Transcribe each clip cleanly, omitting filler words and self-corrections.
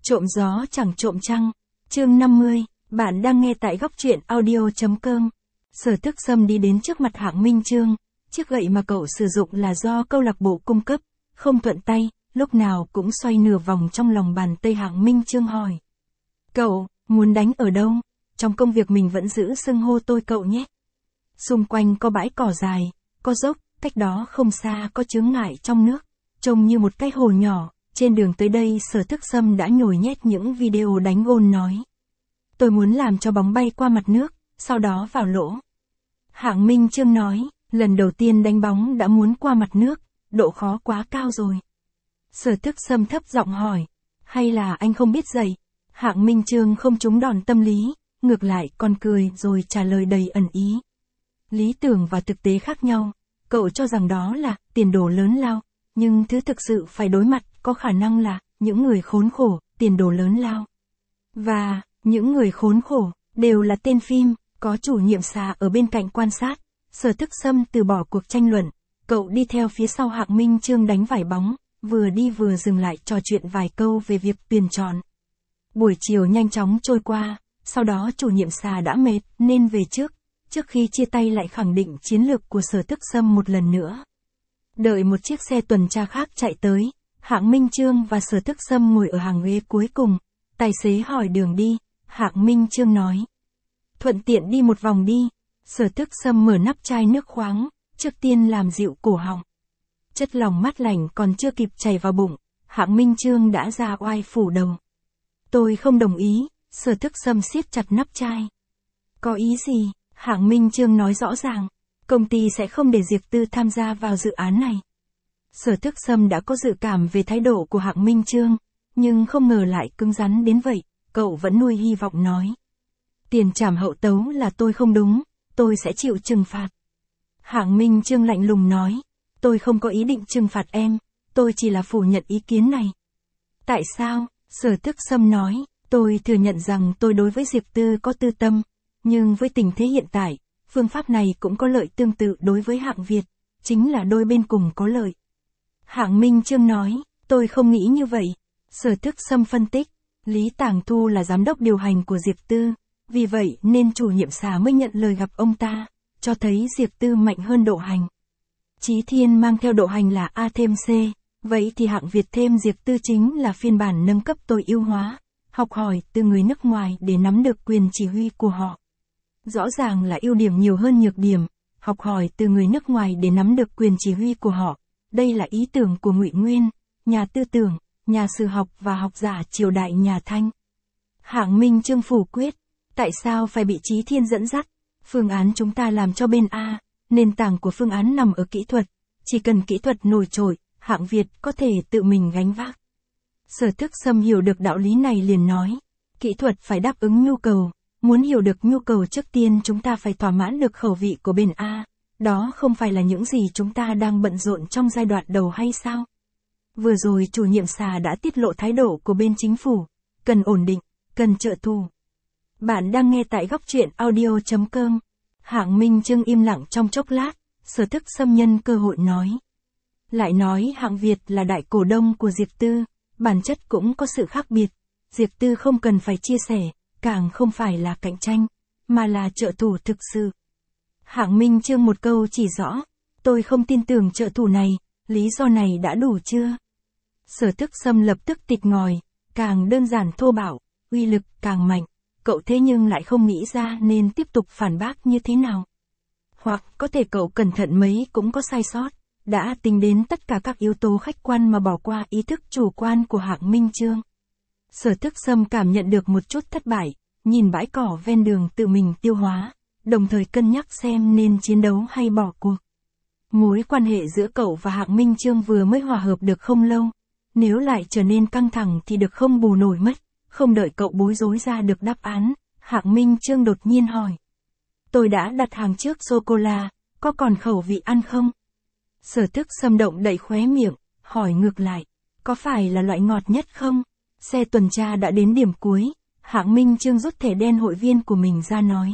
Trộm gió chẳng trộm trăng. Chương 50, bạn đang nghe tại góc truyện audio.com. Sở Thức Sâm đi đến trước mặt Hạng Minh Chương, chiếc gậy mà cậu sử dụng là do câu lạc bộ cung cấp, không thuận tay, lúc nào cũng xoay nửa vòng trong lòng bàn tay. Hạng Minh Chương hỏi. Cậu, muốn đánh ở đâu? Trong công việc mình vẫn giữ xưng hô tôi cậu nhé. Xung quanh có bãi cỏ dài, có dốc, cách đó không xa có chướng ngại trong nước, trông như một cái hồ nhỏ. Trên đường tới đây Sở Thức Sâm đã nhồi nhét những video đánh gôn nói. Tôi muốn làm cho bóng bay qua mặt nước, sau đó vào lỗ. Hạng Minh Chương nói, lần đầu tiên đánh bóng đã muốn qua mặt nước, độ khó quá cao rồi. Sở Thức Sâm thấp giọng hỏi, hay là anh không biết dạy? Hạng Minh Chương không trúng đòn tâm lý, ngược lại còn cười rồi trả lời đầy ẩn ý. Lý tưởng và thực tế khác nhau, cậu cho rằng đó là tiền đồ lớn lao, nhưng thứ thực sự phải đối mặt có khả năng là những người khốn khổ, tiền đồ lớn lao. Và những người khốn khổ đều là tên phim, có chủ nhiệm xà ở bên cạnh quan sát. Sở Thức Sâm từ bỏ cuộc tranh luận, cậu đi theo phía sau Hạng Minh Chương đánh vải bóng, vừa đi vừa dừng lại trò chuyện vài câu về việc tuyển chọn. Buổi chiều nhanh chóng trôi qua, sau đó chủ nhiệm xà đã mệt nên về trước khi chia tay lại khẳng định chiến lược của Sở Thức Sâm một lần nữa. Đợi một chiếc xe tuần tra khác chạy tới, Hạng Minh Chương và Sở Thức Sâm ngồi ở hàng ghế cuối cùng. Tài xế hỏi đường đi, Hạng Minh Chương nói. Thuận tiện đi một vòng đi. Sở Thức Sâm mở nắp chai nước khoáng, trước tiên làm dịu cổ họng. Chất lỏng mát lạnh còn chưa kịp chảy vào bụng, Hạng Minh Chương đã ra oai phủ đầu. Tôi không đồng ý. Sở Thức Sâm siết chặt nắp chai. Có ý gì? Hạng Minh Chương nói rõ ràng. Công ty sẽ không để Diệp Tư tham gia vào dự án này. Sở Thức Sâm đã có dự cảm về thái độ của Hạng Minh Chương, nhưng không ngờ lại cứng rắn đến vậy, cậu vẫn nuôi hy vọng nói. Tiền trảm hậu tấu là tôi không đúng, tôi sẽ chịu trừng phạt. Hạng Minh Chương lạnh lùng nói, tôi không có ý định trừng phạt em, tôi chỉ là phủ nhận ý kiến này. Tại sao? Sở Thức Sâm nói, tôi thừa nhận rằng tôi đối với Diệp Tư có tư tâm, nhưng với tình thế hiện tại, phương pháp này cũng có lợi tương tự đối với Hạng Việt, chính là đôi bên cùng có lợi. Hạng Minh Chương nói, tôi không nghĩ như vậy. Sở Thức Sâm phân tích, Lý Tàng Thu là giám đốc điều hành của Diệp Tư, vì vậy nên chủ nhiệm xà mới nhận lời gặp ông ta, cho thấy Diệp Tư mạnh hơn Độ Hành. Chí Thiên mang theo Độ Hành là A thêm C, vậy thì Hạng Việt thêm Diệp Tư chính là phiên bản nâng cấp tối ưu hóa, học hỏi từ người nước ngoài để nắm được quyền chỉ huy của họ. Rõ ràng là ưu điểm nhiều hơn nhược điểm, học hỏi từ người nước ngoài để nắm được quyền chỉ huy của họ. Đây là ý tưởng của Ngụy Nguyên, nhà tư tưởng, nhà sử học và học giả triều đại nhà Thanh. Hạng Minh Chương phủ quyết, tại sao phải bị Chí Thiên dẫn dắt? Phương án chúng ta làm cho bên A, nền tảng của phương án nằm ở kỹ thuật, chỉ cần kỹ thuật nổi trội, Hạng Việt có thể tự mình gánh vác. Sở Thức Sâm hiểu được đạo lý này liền nói, kỹ thuật phải đáp ứng nhu cầu, muốn hiểu được nhu cầu trước tiên chúng ta phải thỏa mãn được khẩu vị của bên A. Đó không phải là những gì chúng ta đang bận rộn trong giai đoạn đầu hay sao? Vừa rồi chủ nhiệm xà đã tiết lộ thái độ của bên chính phủ, cần ổn định, cần trợ thủ. Bạn đang nghe tại góc truyện audio.com. Hạng Minh Chương im lặng trong chốc lát, Sở Thức Sâm nhân cơ hội nói. Lại nói Hạng Việt là đại cổ đông của Diệp Tư, bản chất cũng có sự khác biệt. Diệp Tư không cần phải chia sẻ, càng không phải là cạnh tranh, mà là trợ thủ thực sự. Hạng Minh Chương một câu chỉ rõ, tôi không tin tưởng trợ thủ này, lý do này đã đủ chưa? Sở Thức Sâm lập tức tịt ngòi, càng đơn giản thô bạo, uy lực càng mạnh, cậu thế nhưng lại không nghĩ ra nên tiếp tục phản bác như thế nào. Hoặc có thể cậu cẩn thận mấy cũng có sai sót, đã tính đến tất cả các yếu tố khách quan mà bỏ qua ý thức chủ quan của Hạng Minh Chương. Sở Thức Sâm cảm nhận được một chút thất bại, nhìn bãi cỏ ven đường tự mình tiêu hóa, đồng thời cân nhắc xem nên chiến đấu hay bỏ cuộc. Mối quan hệ giữa cậu và Hạng Minh Chương vừa mới hòa hợp được không lâu, nếu lại trở nên căng thẳng thì được không bù nổi mất. Không đợi cậu bối rối ra được đáp án, Hạng Minh Chương đột nhiên hỏi. Tôi đã đặt hàng trước sô-cô-la, có còn khẩu vị ăn không? Sở Thức Sâm động đậy khóe miệng, hỏi ngược lại, có phải là loại ngọt nhất không? Xe tuần tra đã đến điểm cuối, Hạng Minh Chương rút thẻ đen hội viên của mình ra nói.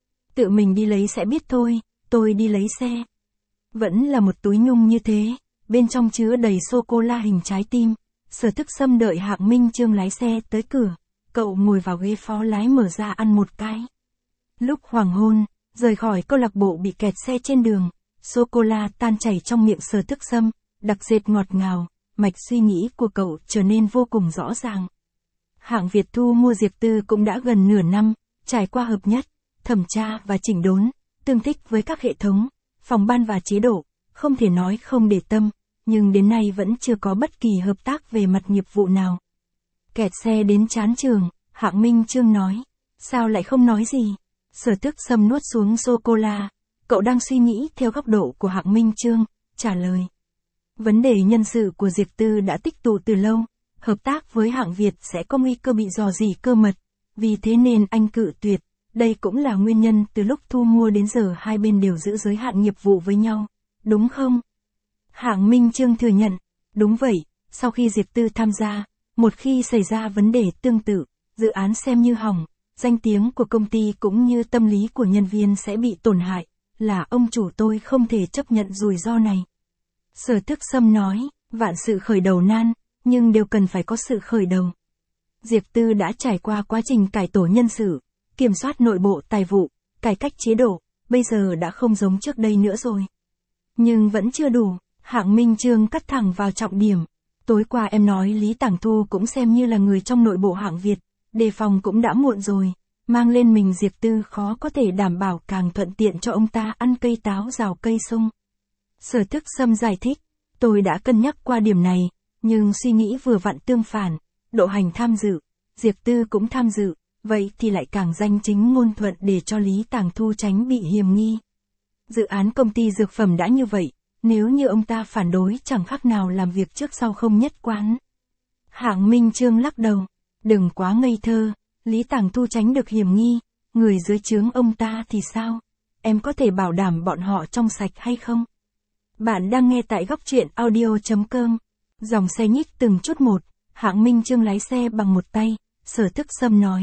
Tự mình đi lấy sẽ biết thôi, tôi đi lấy xe. Vẫn là một túi nhung như thế, bên trong chứa đầy sô-cô-la hình trái tim, Sở Thức Sâm đợi Hạng Minh Chương lái xe tới cửa, cậu ngồi vào ghế phó lái mở ra ăn một cái. Lúc hoàng hôn, rời khỏi câu lạc bộ bị kẹt xe trên đường, sô-cô-la tan chảy trong miệng Sở Thức Sâm, đặc dệt ngọt ngào, mạch suy nghĩ của cậu trở nên vô cùng rõ ràng. Hạng Việt thu mua Diệp Tư cũng đã gần nửa năm, trải qua hợp nhất, thẩm tra và chỉnh đốn, tương thích với các hệ thống, phòng ban và chế độ, không thể nói không để tâm, nhưng đến nay vẫn chưa có bất kỳ hợp tác về mặt nghiệp vụ nào. Kẹt xe đến chán trường, Hạng Minh Chương nói, sao lại không nói gì? Sở Thức Sâm nuốt xuống sô-cô-la, cậu đang suy nghĩ theo góc độ của Hạng Minh Chương, trả lời. Vấn đề nhân sự của Diệp Tư đã tích tụ từ lâu, hợp tác với Hạng Việt sẽ có nguy cơ bị rò rỉ cơ mật, vì thế nên anh cự tuyệt, đây cũng là nguyên nhân từ lúc thu mua đến giờ hai bên đều giữ giới hạn nghiệp vụ với nhau, đúng không? Hạng Minh Chương thừa nhận, đúng vậy, sau khi Diệp Tư tham gia, một khi xảy ra vấn đề tương tự, dự án xem như hỏng, danh tiếng của công ty cũng như tâm lý của nhân viên sẽ bị tổn hại, là ông chủ tôi không thể chấp nhận rủi ro này. Sở Thức Sâm nói, vạn sự khởi đầu nan, nhưng đều cần phải có sự khởi đầu. Diệp Tư đã trải qua quá trình cải tổ nhân sự, kiểm soát nội bộ tài vụ, cải cách chế độ, bây giờ đã không giống trước đây nữa rồi. Nhưng vẫn chưa đủ, Hạng Minh Chương cắt thẳng vào trọng điểm. Tối qua em nói Lý Tàng Thu cũng xem như là người trong nội bộ Hạng Việt, đề phòng cũng đã muộn rồi, mang lên mình Diệp Tư khó có thể đảm bảo càng thuận tiện cho ông ta ăn cây táo rào cây sung. Sở Thức Sâm giải thích, tôi đã cân nhắc qua điểm này, nhưng suy nghĩ vừa vặn tương phản, Độ Hành tham dự, Diệp Tư cũng tham dự, vậy thì lại càng danh chính ngôn thuận để cho Lý Tàng Thu tránh bị hiềm nghi. Dự án công ty dược phẩm đã như vậy, nếu như ông ta phản đối chẳng khác nào làm việc trước sau không nhất quán. Hạng Minh Chương lắc đầu, đừng quá ngây thơ, Lý Tàng Thu tránh được hiềm nghi, người dưới trướng ông ta thì sao? Em có thể bảo đảm bọn họ trong sạch hay không? Bạn đang nghe tại góc truyện audio.com. Dòng xe nhích từng chút một, Hạng Minh Chương lái xe bằng một tay, Sở Thức Sâm nói.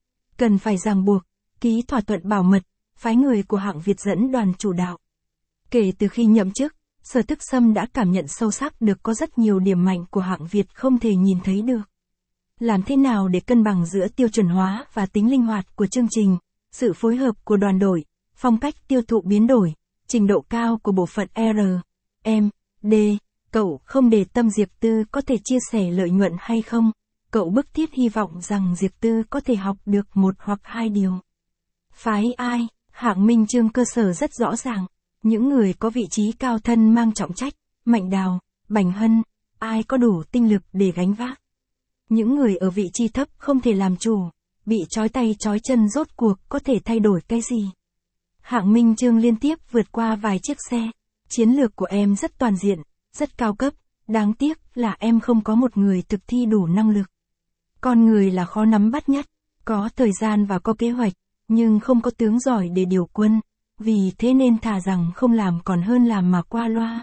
Cần phải ràng buộc, ký thỏa thuận bảo mật, phái người của Hạng Việt dẫn đoàn chủ đạo. Kể từ khi nhậm chức, Sở Thức Sâm đã cảm nhận sâu sắc được có rất nhiều điểm mạnh của Hạng Việt không thể nhìn thấy được. Làm thế nào để cân bằng giữa tiêu chuẩn hóa và tính linh hoạt của chương trình, sự phối hợp của đoàn đội, phong cách tiêu thụ biến đổi, trình độ cao của bộ phận R, M, D, cậu không để tâm Diệp Tư có thể chia sẻ lợi nhuận hay không, cậu bức thiết hy vọng rằng Diệp Tư có thể học được một hoặc hai điều. Phái ai? Hạng Minh Chương cơ sở rất rõ ràng, những người có vị trí cao thân mang trọng trách, Mạnh Đào, Bành Hân, ai có đủ tinh lực để gánh vác. Những người ở vị trí thấp không thể làm chủ, bị trói tay trói chân rốt cuộc có thể thay đổi cái gì. Hạng Minh Chương liên tiếp vượt qua vài chiếc xe, chiến lược của em rất toàn diện, rất cao cấp, đáng tiếc là em không có một người thực thi đủ năng lực. Con người là khó nắm bắt nhất, có thời gian và có kế hoạch, nhưng không có tướng giỏi để điều quân, vì thế nên thà rằng không làm còn hơn làm mà qua loa.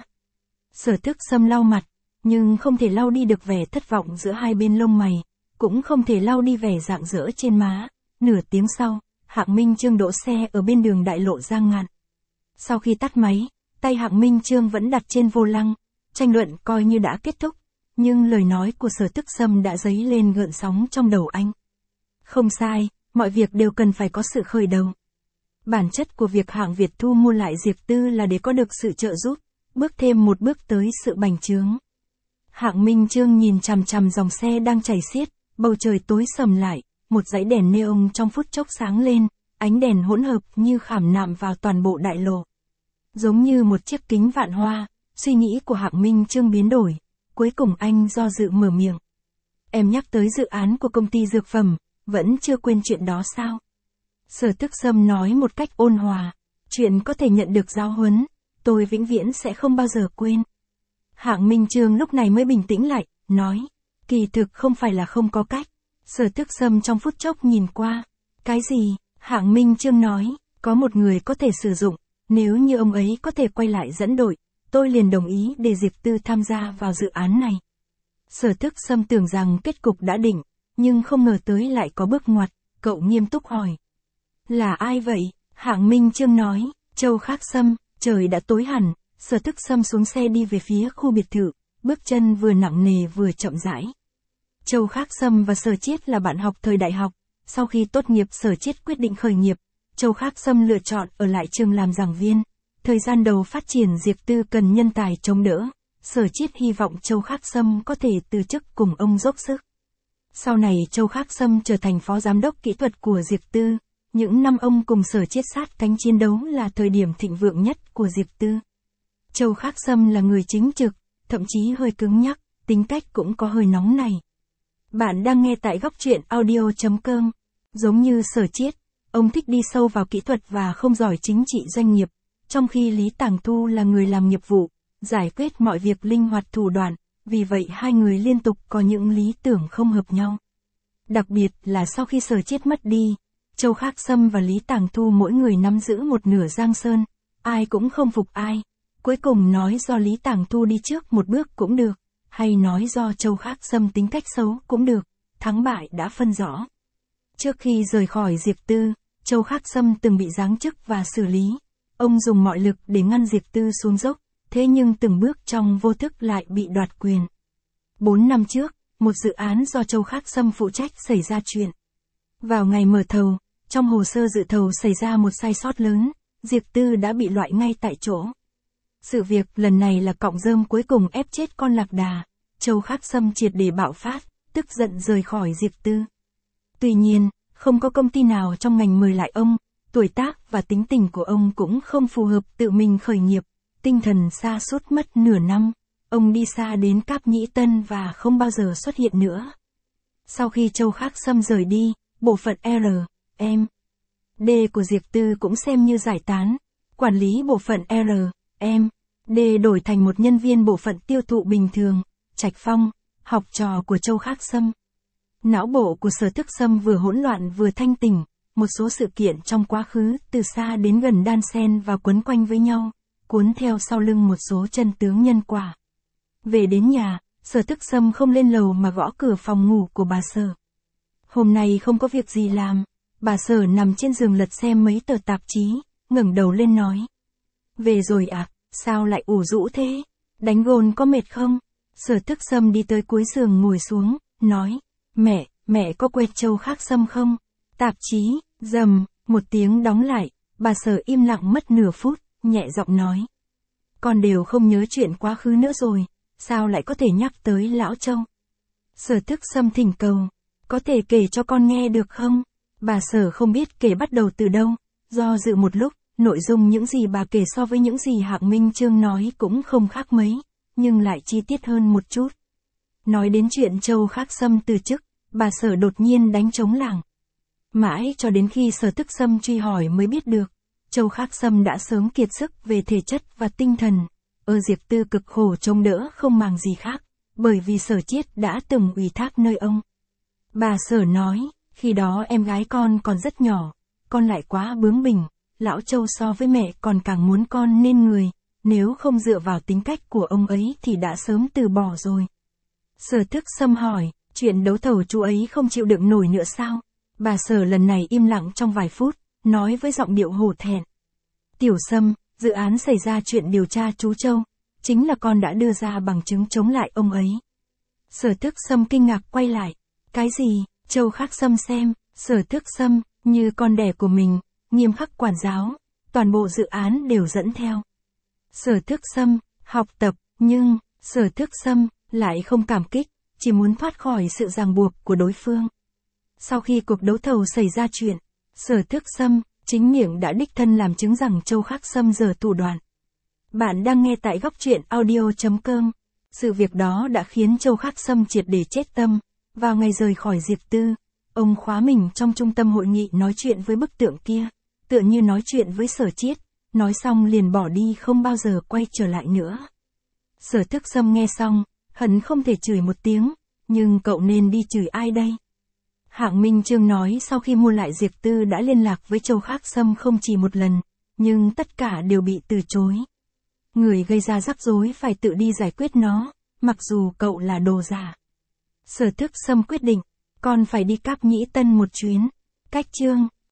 Sở Thức Sâm lau mặt, nhưng không thể lau đi được vẻ thất vọng giữa hai bên lông mày, cũng không thể lau đi vẻ rạng rỡ trên má. Nửa tiếng sau, Hạng Minh Chương đỗ xe ở bên đường đại lộ Giang Ngạn. Sau khi tắt máy, tay Hạng Minh Chương vẫn đặt trên vô lăng, tranh luận coi như đã kết thúc, nhưng lời nói của Sở Thức Sâm đã dấy lên gợn sóng trong đầu anh. Không sai, mọi việc đều cần phải có sự khởi đầu. Bản chất của việc Hạng Việt thu mua lại Diệp Tư là để có được sự trợ giúp, bước thêm một bước tới sự bành trướng. Hạng Minh Chương nhìn chằm chằm dòng xe đang chảy xiết, bầu trời tối sầm lại, một dãy đèn neon trong phút chốc sáng lên, ánh đèn hỗn hợp như khảm nạm vào toàn bộ đại lộ. Giống như một chiếc kính vạn hoa, suy nghĩ của Hạng Minh Chương biến đổi, cuối cùng anh do dự mở miệng. Em nhắc tới dự án của công ty dược phẩm, vẫn chưa quên chuyện đó sao? Sở Thức Sâm nói một cách ôn hòa, chuyện có thể nhận được giáo huấn, tôi vĩnh viễn sẽ không bao giờ quên. Hạng Minh Chương lúc này mới bình tĩnh lại, nói, kỳ thực không phải là không có cách. Sở Thức Sâm trong phút chốc nhìn qua, cái gì? Hạng Minh Chương nói, có một người có thể sử dụng, nếu như ông ấy có thể quay lại dẫn đội, tôi liền đồng ý để Diệp Tư tham gia vào dự án này. Sở Thức Sâm tưởng rằng kết cục đã định, nhưng không ngờ tới lại có bước ngoặt, cậu nghiêm túc hỏi. Là ai vậy? Hạng Minh Chương nói, Châu Khắc Sâm. Trời đã tối hẳn, Sở Thức Sâm xuống xe đi về phía khu biệt thự, bước chân vừa nặng nề vừa chậm rãi. Châu Khắc Sâm và Sở Chiết là bạn học thời đại học, sau khi tốt nghiệp Sở Chiết quyết định khởi nghiệp, Châu Khắc Sâm lựa chọn ở lại trường làm giảng viên. Thời gian đầu phát triển Diệp Tư cần nhân tài chống đỡ, Sở Chiết hy vọng Châu Khắc Sâm có thể từ chức cùng ông dốc sức. Sau này Châu Khắc Sâm trở thành phó giám đốc kỹ thuật của Diệp Tư, những năm ông cùng Sở Chiết sát cánh chiến đấu là thời điểm thịnh vượng nhất của Diệp Tư. Châu Khắc Sâm là người chính trực, thậm chí hơi cứng nhắc, tính cách cũng có hơi nóng này. Bạn đang nghe tại góc truyện audio.com. Giống như Sở Chiết, ông thích đi sâu vào kỹ thuật và không giỏi chính trị doanh nghiệp, trong khi Lý Tàng Thu là người làm nghiệp vụ, giải quyết mọi việc linh hoạt thủ đoạn, vì vậy hai người liên tục có những lý tưởng không hợp nhau. Đặc biệt là sau khi Sở Chiết mất đi, Châu Khắc Sâm và Lý Tàng Thu mỗi người nắm giữ một nửa Giang Sơn, ai cũng không phục ai. Cuối cùng nói do Lý Tàng Thu đi trước một bước cũng được, hay nói do Châu Khắc Sâm tính cách xấu cũng được, thắng bại đã phân rõ. Trước khi rời khỏi Diệp Tư, Châu Khắc Sâm từng bị giáng chức và xử lý. Ông dùng mọi lực để ngăn Diệp Tư xuống dốc, thế nhưng từng bước trong vô thức lại bị đoạt quyền. 4 năm trước, một dự án do Châu Khắc Sâm phụ trách xảy ra chuyện. Vào ngày mở thầu, trong hồ sơ dự thầu xảy ra một sai sót lớn, Diệp Tư đã bị loại ngay tại chỗ. Sự việc lần này là cọng rơm cuối cùng ép chết con lạc đà, Châu Khắc Sâm triệt để bạo phát, tức giận rời khỏi Diệp Tư. Tuy nhiên, không có công ty nào trong ngành mời lại ông, tuổi tác và tính tình của ông cũng không phù hợp tự mình khởi nghiệp, tinh thần sa sút mất nửa năm, ông đi xa đến Cáp Nhĩ Tân và không bao giờ xuất hiện nữa. Sau khi Châu Khắc Sâm rời đi, bộ phận R.M.D của Diệp Tư cũng xem như giải tán, quản lý bộ phận R.M.D đổi thành một nhân viên bộ phận tiêu thụ bình thường, Trạch Phong, học trò của Châu Khắc Sâm. Não bộ của Sở Thức Sâm vừa hỗn loạn vừa thanh tỉnh, một số sự kiện trong quá khứ từ xa đến gần đan xen và quấn quanh với nhau, cuốn theo sau lưng một số chân tướng nhân quả. Về đến nhà, Sở Thức Sâm không lên lầu mà gõ cửa phòng ngủ của bà Sở. Hôm nay không có việc gì làm, bà Sở nằm trên giường lật xem mấy tờ tạp chí, ngẩng đầu lên nói. Về rồi à, sao lại ủ rũ thế? Đánh gôn có mệt không? Sở Thức Sâm đi tới cuối giường ngồi xuống, nói. Mẹ có quên Châu Khắc Sâm không? Tạp chí, rầm, một tiếng đóng lại, bà Sở im lặng mất nửa phút, nhẹ giọng nói. Con đều không nhớ chuyện quá khứ nữa rồi, sao lại có thể nhắc tới lão Châu? Sở Thức Sâm thỉnh cầu, có thể kể cho con nghe được không? Bà Sở không biết kể bắt đầu từ đâu, do dự một lúc, nội dung những gì bà kể so với những gì Hạng Minh Chương nói cũng không khác mấy, nhưng lại chi tiết hơn một chút. Nói đến chuyện Châu Khắc Sâm từ chức, bà Sở đột nhiên đánh trống lảng. Mãi cho đến khi Sở Thức Sâm truy hỏi mới biết được, Châu Khắc Sâm đã sớm kiệt sức về thể chất và tinh thần, ở Diệp Tư cực khổ chống đỡ không màng gì khác, bởi vì Sở Chiết đã từng ủy thác nơi ông. Bà Sở nói, khi đó em gái con còn rất nhỏ, con lại quá bướng bỉnh, lão Châu so với mẹ còn càng muốn con nên người, nếu không dựa vào tính cách của ông ấy thì đã sớm từ bỏ rồi. Sở Thức Sâm hỏi, chuyện đấu thầu chú ấy không chịu đựng nổi nữa sao? Bà Sở lần này im lặng trong vài phút, nói với giọng điệu hổ thẹn. Tiểu Sâm, dự án xảy ra chuyện điều tra chú Châu, chính là con đã đưa ra bằng chứng chống lại ông ấy. Sở Thức Sâm kinh ngạc quay lại. Cái gì? Châu Khắc Sâm xem, Sở Thức Sâm, như con đẻ của mình, nghiêm khắc quản giáo, toàn bộ dự án đều dẫn theo. Sở Thức Sâm, học tập, nhưng, Sở Thức Sâm, lại không cảm kích, chỉ muốn thoát khỏi sự ràng buộc của đối phương. Sau khi cuộc đấu thầu xảy ra chuyện, Sở Thức Sâm, chính miệng đã đích thân làm chứng rằng Châu Khắc Sâm giở thủ đoạn. Bạn đang nghe tại góc truyện audio.com. Sự việc đó đã khiến Châu Khắc Sâm triệt để chết tâm. Vào ngày rời khỏi Diệp Tư, ông khóa mình trong trung tâm hội nghị nói chuyện với bức tượng kia, tựa như nói chuyện với Sở Chiết, nói xong liền bỏ đi không bao giờ quay trở lại nữa. Sở Thức Sâm nghe xong, hận không thể chửi một tiếng, nhưng cậu nên đi chửi ai đây? Hạng Minh Chương nói sau khi mua lại Diệp Tư đã liên lạc với Châu Khắc Sâm không chỉ một lần, nhưng tất cả đều bị từ chối. Người gây ra rắc rối phải tự đi giải quyết nó, mặc dù cậu là đồ giả. Sở Thức Sâm quyết định, con phải đi Cáp Nhĩ Tân một chuyến. Cách chương